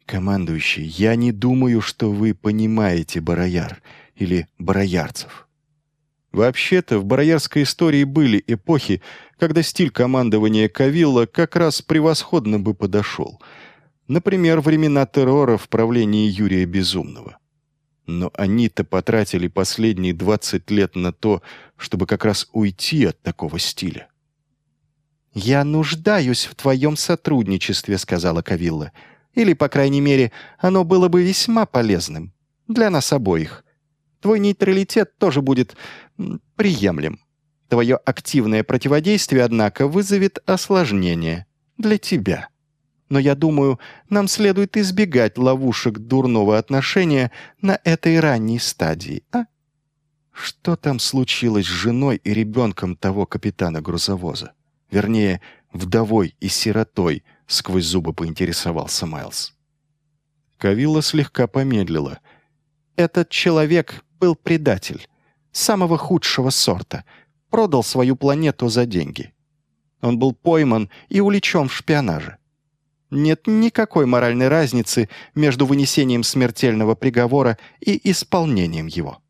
«Командующий, я не думаю, что вы понимаете барояр или бароярцев. Вообще-то в бароярской истории были эпохи, когда стиль командования Кавилла как раз превосходно бы подошел. Например, времена террора в правлении Юрия Безумного. Но они-то потратили последние 20 лет на то, чтобы как раз уйти от такого стиля». «Я нуждаюсь в твоем сотрудничестве», — сказала Кавилла. «Или, по крайней мере, оно было бы весьма полезным. Для нас обоих. Твой нейтралитет тоже будет приемлем. Твое активное противодействие, однако, вызовет осложнение. Для тебя. Но я думаю, нам следует избегать ловушек дурного отношения на этой ранней стадии, а?» «Что там случилось с женой и ребенком того капитана грузовоза? Вернее, вдовой и сиротой», — сквозь зубы поинтересовался Майлз. Кавилла слегка помедлила. «Этот человек был предатель. Самого худшего сорта. Продал свою планету за деньги. Он был пойман и увлечен в шпионаже. Нет никакой моральной разницы между вынесением смертельного приговора и исполнением его».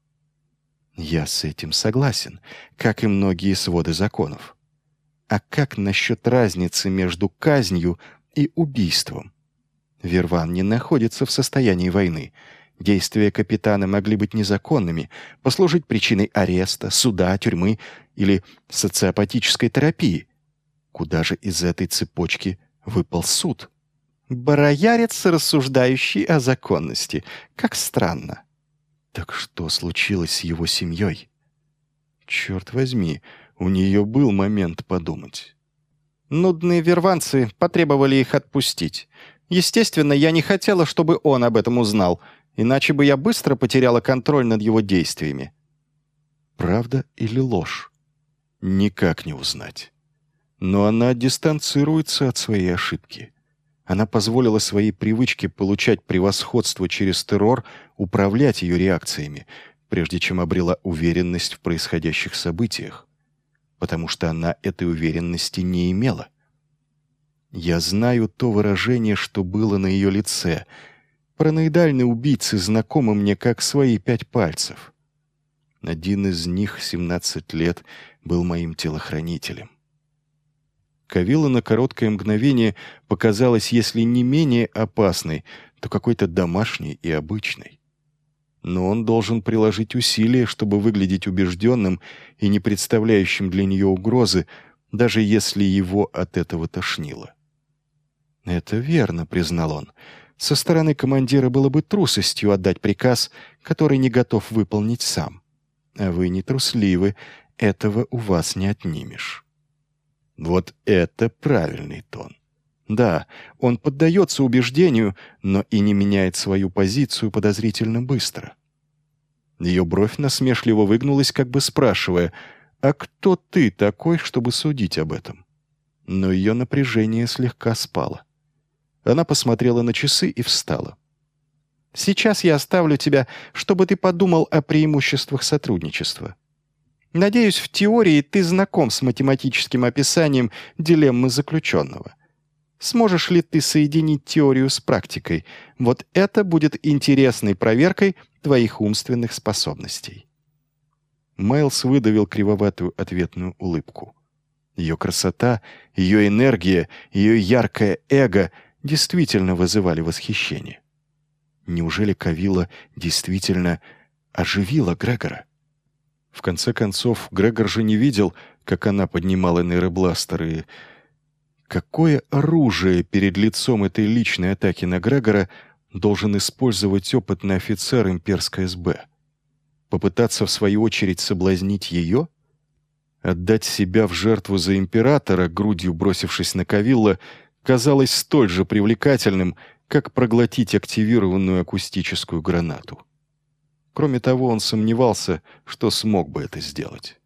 «Я с этим согласен, как и многие своды законов. А как насчет разницы между казнью и убийством? Верван не находится в состоянии войны. Действия капитана могли быть незаконными, послужить причиной ареста, суда, тюрьмы или социопатической терапии. Куда же из этой цепочки выпал суд?» «Бароярец, рассуждающий о законности. Как странно». «Так что случилось с его семьей?» «Черт возьми, у нее был момент подумать». «Нудные верванцы потребовали их отпустить. Естественно, я не хотела, чтобы он об этом узнал, иначе бы я быстро потеряла контроль над его действиями». Правда или ложь? Никак не узнать. Но она дистанцируется от своей ошибки. Она позволила своей привычке получать превосходство через террор управлять ее реакциями, прежде чем обрела уверенность в происходящих событиях, потому что она этой уверенности не имела. Я знаю то выражение, что было на ее лице. Параноидальные убийцы знакомы мне как свои 5 пальцев. Один из них 17 лет был моим телохранителем. Кавилла на короткое мгновение показалась, если не менее опасной, то какой-то домашней и обычной. Но он должен приложить усилия, чтобы выглядеть убежденным и не представляющим для нее угрозы, даже если его от этого тошнило. «Это верно», — признал он. «Со стороны командира было бы трусостью отдать приказ, который не готов выполнить сам. А вы не трусливы, этого у вас не отнимешь». Вот это правильный тон. Да, он поддается убеждению, но и не меняет свою позицию подозрительно быстро. Ее бровь насмешливо выгнулась, как бы спрашивая: «А кто ты такой, чтобы судить об этом?» Но ее напряжение слегка спало. Она посмотрела на часы и встала. «Сейчас я оставлю тебя, чтобы ты подумал о преимуществах сотрудничества. Надеюсь, в теории ты знаком с математическим описанием дилеммы заключенного. Сможешь ли ты соединить теорию с практикой? Вот это будет интересной проверкой твоих умственных способностей». Майлз выдавил кривоватую ответную улыбку. Ее красота, ее энергия, ее яркое эго действительно вызывали восхищение. Неужели Кавилла действительно оживила Грегора? В конце концов, Грегор же не видел, как она поднимала нейробластер, и какое оружие перед лицом этой личной атаки на Грегора должен использовать опытный офицер имперской СБ? Попытаться, в свою очередь, соблазнить ее? Отдать себя в жертву за императора, грудью бросившись на Кавилла, казалось столь же привлекательным, как проглотить активированную акустическую гранату. Кроме того, он сомневался, что смог бы это сделать.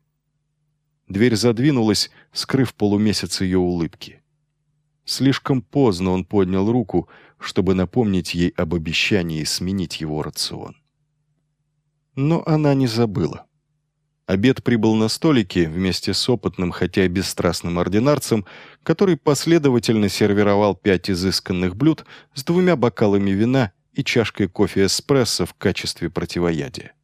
Дверь задвинулась, скрыв полумесяц ее улыбки. Слишком поздно он поднял руку, чтобы напомнить ей об обещании сменить его рацион. Но она не забыла. Обед прибыл на столике вместе с опытным, хотя и бесстрастным ординарцем, который последовательно сервировал 5 изысканных блюд с 2 бокалами вина и чашкой кофе эспрессо в качестве противоядия.